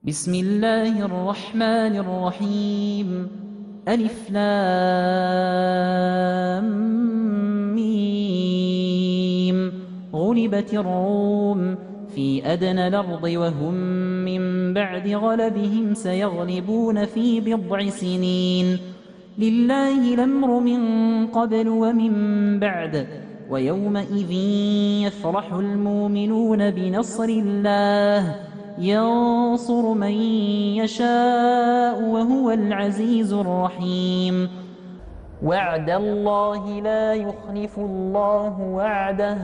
بسم الله الرحمن الرحيم. ألف لام ميم. غلبت الروم في أدنى الأرض وهم من بعد غلبهم سيغلبون في بضع سنين. لله الأمر من قبل ومن بعد، ويومئذ يفرح المؤمنون بنصر الله ينصر من يشاء وهو العزيز الرحيم. وعد الله لا يخلف الله وعده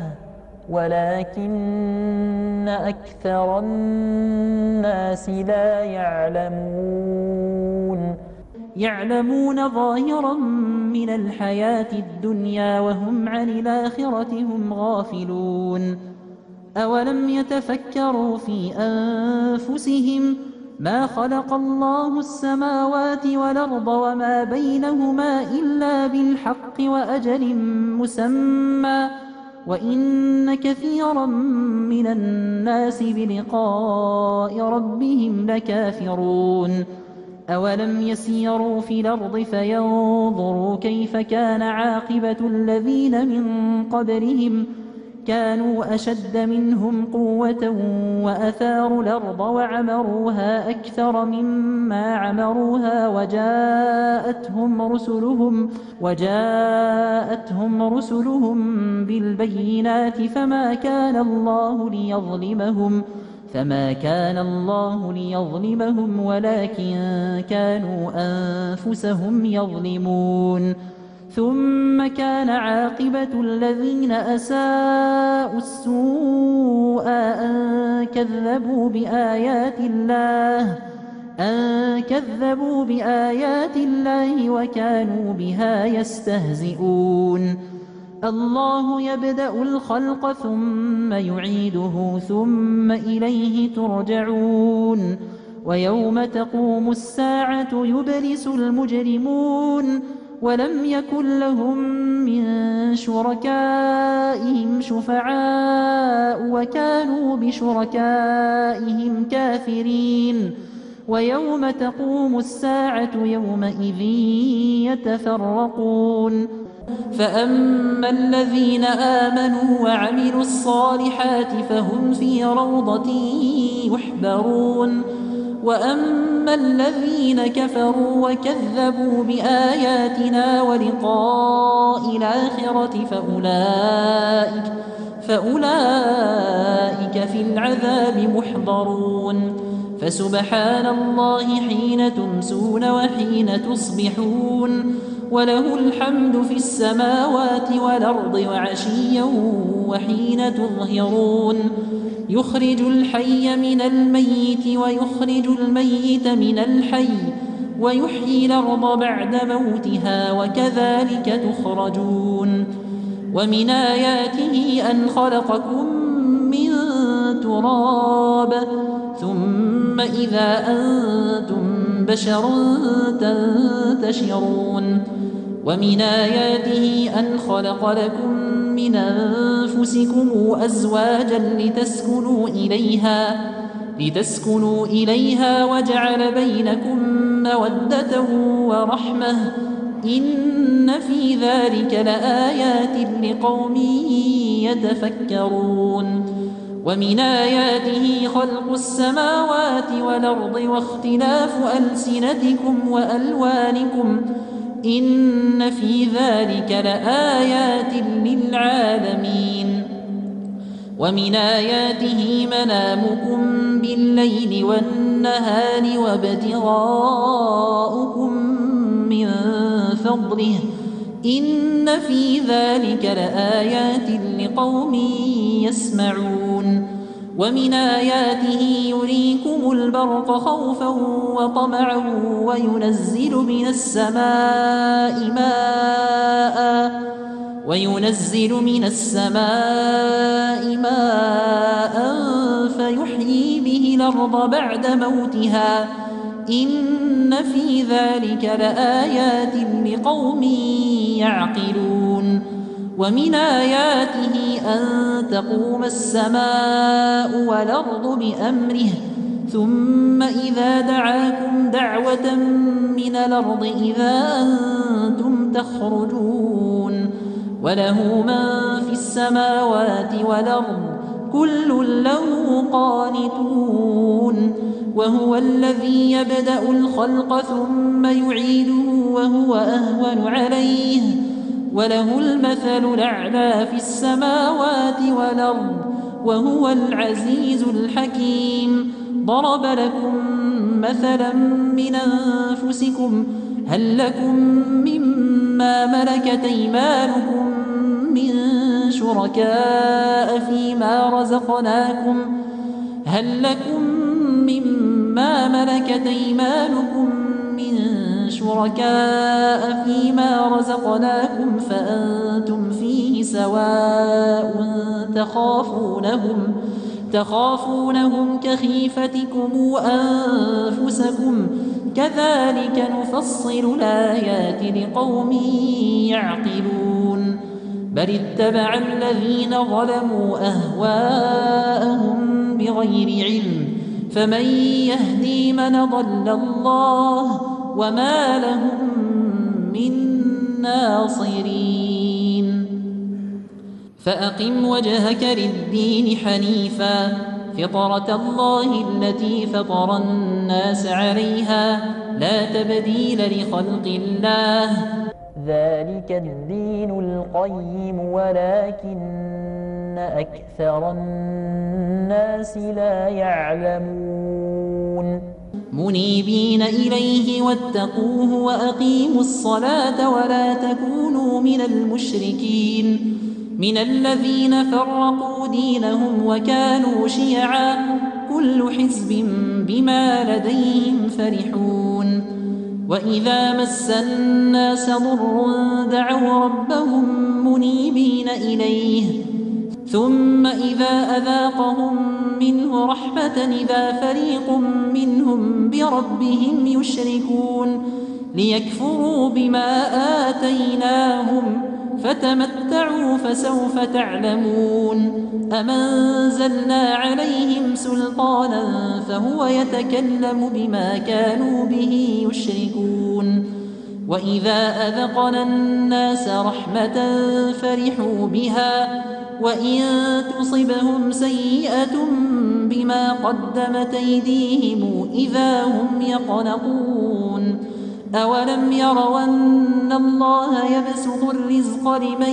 ولكن أكثر الناس لا يعلمون ظاهرا من الحياة الدنيا وهم عن الآخرة هم غافلون. أولم يتفكروا في أنفسهم ما خلق الله السماوات والأرض وما بينهما إلا بالحق وأجل مسمى وإن كثيرا من الناس بلقاء ربهم لكافرون. أولم يسيروا في الأرض فينظروا كيف كان عاقبة الذين من قبلهم كانوا أشد منهم قوة وأثاروا الأرض وعمروها أكثر مما عمروها وجاءتهم رسلهم بالبينات فما كان الله ليظلمهم ولكن كانوا أنفسهم يظلمون. ثم كان عاقبة الذين أساءوا السوء أن كذبوا بآيات الله وكانوا بها يستهزئون. الله يبدأ الخلق ثم يعيده ثم إليه ترجعون. ويوم تقوم الساعة يبلس المجرمون ولم يكن لهم من شركائهم شفعاء وكانوا بشركائهم كافرين. ويوم تقوم الساعة يومئذ يتفرقون. فأما الذين آمنوا وعملوا الصالحات فهم في روضة يحبرون. وأما الذين كفروا وكذبوا بآياتنا ولقاء الآخرة فأولئك في العذاب محضرون. فسبحان الله حين تمسون وحين تصبحون وله الحمد في السماوات والأرض وعشيا وحين تظهرون. يخرج الحي من الميت ويخرج الميت من الحي ويحيي الأرض بعد موتها وكذلك تخرجون. ومن آياته أن خلقكم من تراب ثم إذا أنتم بشر تنتشرون. ومن آياته أن خلق لكم من أنفسكم أزواجا لتسكنوا إليها وجعل بينكم مودة ورحمة إن في ذلك لآيات لقوم يتفكرون. ومن آياته خلق السماوات والأرض واختلاف ألسنتكم وألوانكم إن في ذلك لآيات للعالمين. ومن آياته منامكم بالليل والنهار وابتغاؤكم من فضله إن في ذلك لآيات لقوم يسمعون. ومن آياته يريكم البرق خوفا وطمعا وينزل من السماء ماء فيحيي به الأرض بعد موتها إن في ذلك لآيات لقوم يعقلون. ومن آياته أن تقوم السماء والأرض بأمره ثم إذا إذا دعاكم دعوة من الأرض إذا أنتم تخرجون وله من في السماوات والأرض كل له قانتون وهو الذي يبدأ الخلق ثم يعيده وهو أهون عليه وله المثل الأعلى في السماوات والأرض وهو العزيز الحكيم ضرب لكم مثلا من أنفسكم هل لكم مما ملكت أيمانكم من شركاء فيما رزقناكم هل لكم مما ملكت أيمانكم من شركاء فيما رزقناكم فأنتم فيه سواء تخافونهم كخيفتكم أنفسكم كذلك نفصل الآيات لقوم يعقلون بل اتبع الذين ظلموا أهواءهم بغير علم فمن يهدي من ضل الله وما لهم من ناصرين فأقم وجهك للدين حنيفا فطرة الله التي فطر الناس عليها لا تبديل لخلق الله ذلك الدين القيم ولكن أكثر الناس لا يعلمون منيبين إليه واتقوه وأقيموا الصلاة ولا تكونوا من المشركين من الذين فرقوا دينهم وكانوا شيعا كل حزب بما لديهم فرحون وإذا مس الناس ضر دعوا ربهم منيبين إليه ثم إذا أذاقهم منه رحمة إذا فريق منهم بربهم يشركون ليكفروا بما آتيناهم فتمتعوا فسوف تعلمون أمنزلنا عليهم سلطانا فهو يتكلم بما كانوا به يشركون وإذا أذقنا الناس رحمة فرحوا بها وإن تصبهم سيئة بما قدمت أيديهم إذا هم يقنطون أولم يروا أن الله يبسط الرزق لمن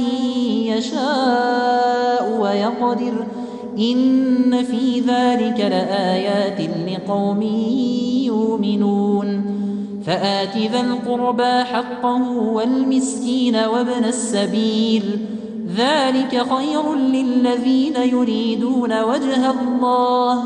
يشاء ويقدر إن في ذلك لآيات لقوم يؤمنون فآت ذا القربى حقه والمسكين وابن السبيل ذلك خير للذين يريدون وجه الله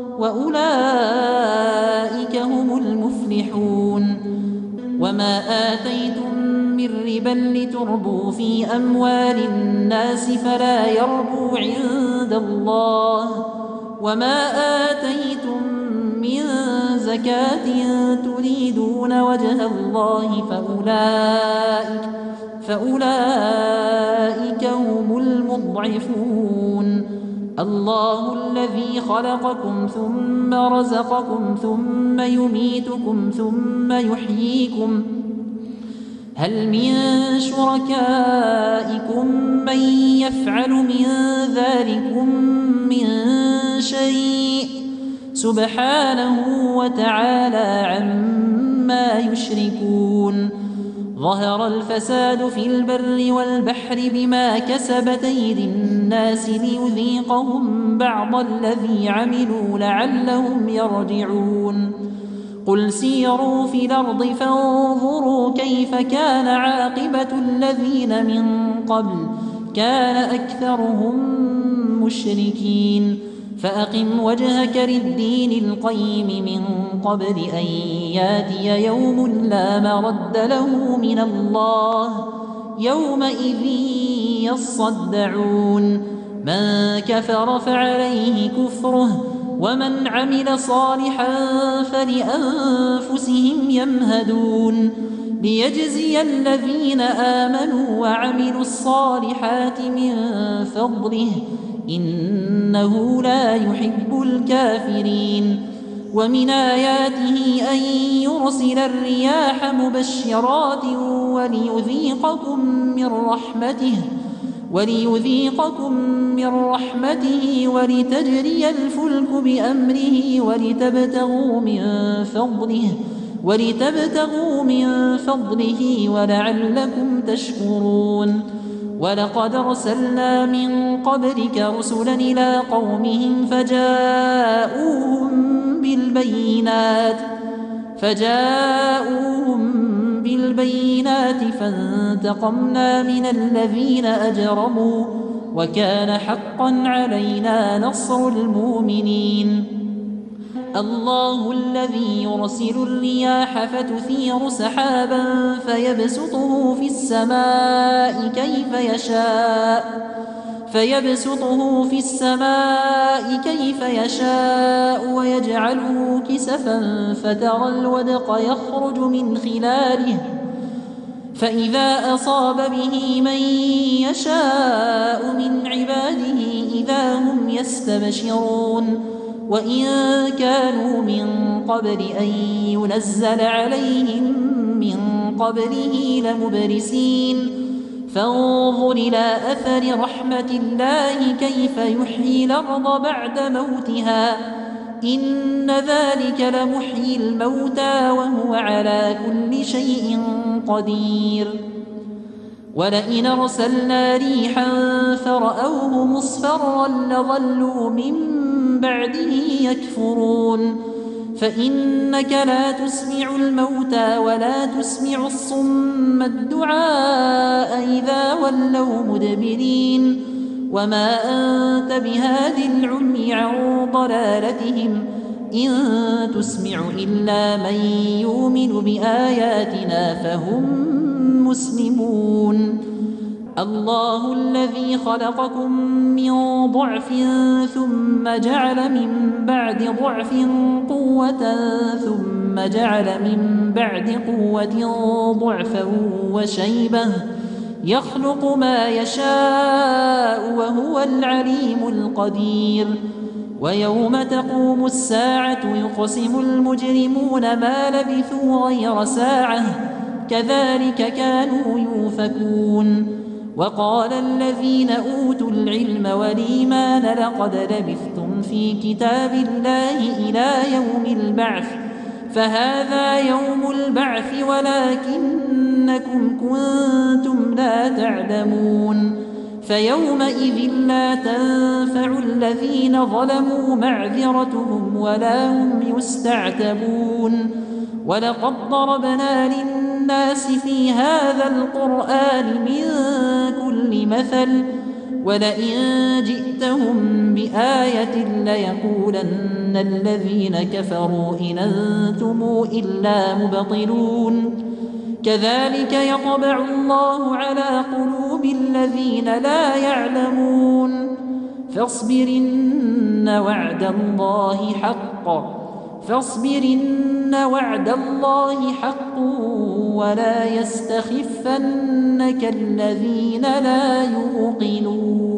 وأولئك هم المفلحون وما آتيتم من ربا لتربوا في أموال الناس فلا يربو عند الله وما آتيتم من زكاة تريدون وجه الله فأولئك هم المضعفون الله الذي خلقكم ثم رزقكم ثم يميتكم ثم يحييكم هل من شركائكم من يفعل من ذلكم من شيء سبحانه وتعالى عما يشركون ظهر الفساد في البر والبحر بما كسبت أيدي الناس ليذيقهم بعض الذي عملوا لعلهم يرجعون قل سيروا في الأرض فانظروا كيف كان عاقبة الذين من قبل كان أكثرهم مشركين فأقم وجهك للدين القيم من قبل أن ياتي يوم لا مرد له من الله يومئذ يصدعون من كفر فعليه كفره ومن عمل صالحا فلأنفسهم يمهدون ليجزي الذين آمنوا وعملوا الصالحات من فضله إنه لا يحب الكافرين ومن آياته أن يرسل الرياح مبشرات وليذيقكم من رحمته ولتجري الفلك بأمره ولتبتغوا من فضله ولعلكم تشكرون. ولقد أرسلنا من قبلك رسلا إلى قومهم فجاءوهم بالبينات فانتقمنا من الذين أجرموا وكان حقا علينا نصر المؤمنين. الله الذي يرسل الرياح فتثير سحابا فيبسطه في السماء كيف يشاء ويجعله كسفا فترى الودق يخرج من خلاله فإذا أصاب به من يشاء من عباده إذا هم يستبشرون. وإن كانوا من قبل أن ينزل عليهم من قبله لمبلسين. فانظر إلى أثر رحمة الله كيف يحيي الأرض بعد موتها إن ذلك لمحيي الموتى وهو على كل شيء قدير. ولئن أرسلنا ريحا فرأوه مصفرا لظلوا من بعده يكفرون. فإنك لا تسمع الموتى ولا تسمع الصم الدعاء إذا ولوا مدبرين. وما أنت بهاد العمي عن ضلالتهم إن تسمع إلا من يؤمن بآياتنا فهم مسلمون. الله الذي خلقكم من ضعف ثم جعل من بعد ضعف قوة ثم جعل من بعد قوة ضعفا وشيبة يخلق ما يشاء وهو العليم القدير. ويوم تقوم الساعة يقسم المجرمون ما لبثوا غير ساعة كذلك كانوا يؤفكون. وقال الذين أوتوا العلم والإيمان لقد لبثتم في كتاب الله إلى يوم البعث فهذا يوم البعث ولكنكم كنتم لا تعلمون. فيومئذ لا تنفع الذين ظلموا معذرتهم ولا هم يستعتبون. ولقد ضربنا للناس في هذا القرآن من كل مثل ولئن جئتهم بآية ليقولن الذين كفروا إن أنتم إلا مبطلون. كذلك يطبع الله على قلوب الذين لا يعلمون. فاصبرن وعد الله حق ولا يستخفنك الذين لا يوقنون.